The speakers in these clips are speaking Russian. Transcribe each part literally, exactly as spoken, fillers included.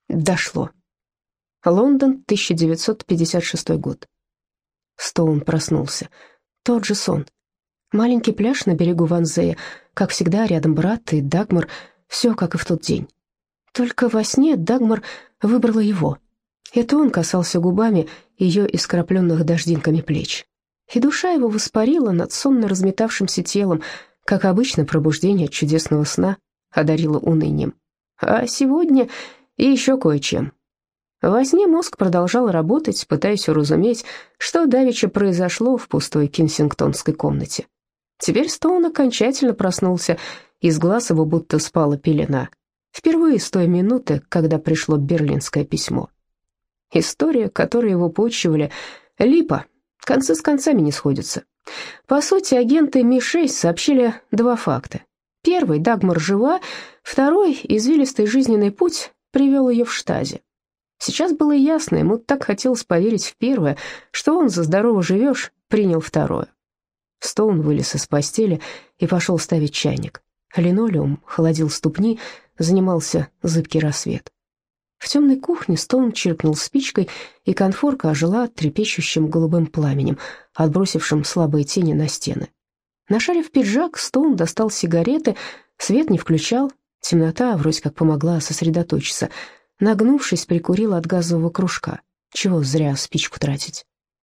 Дошло. Лондон, тысяча девятьсот пятьдесят шестой год. Стоун проснулся. Тот же сон. Маленький пляж на берегу Ванзея, как всегда, рядом брат и Дагмар, все как и в тот день. Только во сне Дагмар выбрала его. Это он касался губами ее искропленных дождинками плеч. И душа его воспарила над сонно разметавшимся телом, как обычно пробуждение от чудесного сна одарило унынием. А сегодня и еще кое-чем. Во сне мозг продолжал работать, пытаясь уразуметь, что давеча произошло в пустой кенсингтонской комнате. Теперь Стоун окончательно проснулся, из глаз его будто спала пелена. Впервые с той минуты, когда пришло берлинское письмо. История, которой его почивали, липа, концы с концами не сходятся. По сути, агенты Ми шесть сообщили два факта. Первый, Дагмар жива, второй, извилистый жизненный путь привел ее в штазе. Сейчас было ясно, ему так хотелось поверить в первое, что он за здорово живешь принял второе. Стоун вылез из постели и пошел ставить чайник. Линолеум холодил ступни, занимался зыбкий рассвет. В темной кухне Стоун чиркнул спичкой, и конфорка ожила трепещущим голубым пламенем, отбросившим слабые тени на стены. Нашарив пиджак, Стоун достал сигареты, свет не включал, темнота вроде как помогла сосредоточиться. Нагнувшись, прикурил от газового кружка. Чего зря спичку тратить.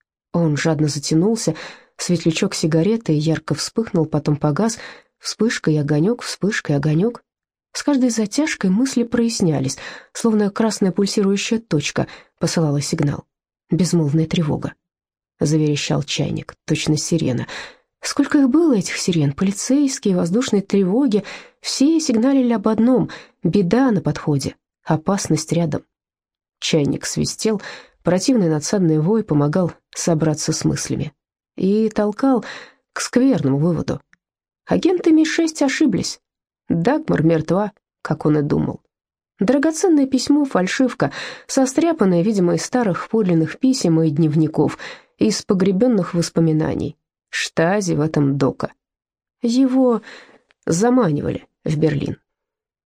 Он жадно затянулся, светлячок сигареты ярко вспыхнул, потом погас, вспышка и огонек, вспышка и огонек. С каждой затяжкой мысли прояснялись, словно красная пульсирующая точка посылала сигнал. Безмолвная тревога. Заверещал чайник, точно сирена. Сколько их было, этих сирен, полицейские, воздушные тревоги, все сигналили об одном — беда на подходе, опасность рядом. Чайник свистел, противный надсадный вой помогал собраться с мыслями. И толкал к скверному выводу. Агенты Ми шесть ошиблись. Дагмар мертва, как он и думал. Драгоценное письмо — фальшивка, состряпанное, видимо, из старых подлинных писем и дневников, из погребенных воспоминаний. Штази в этом дока. Его заманивали в Берлин.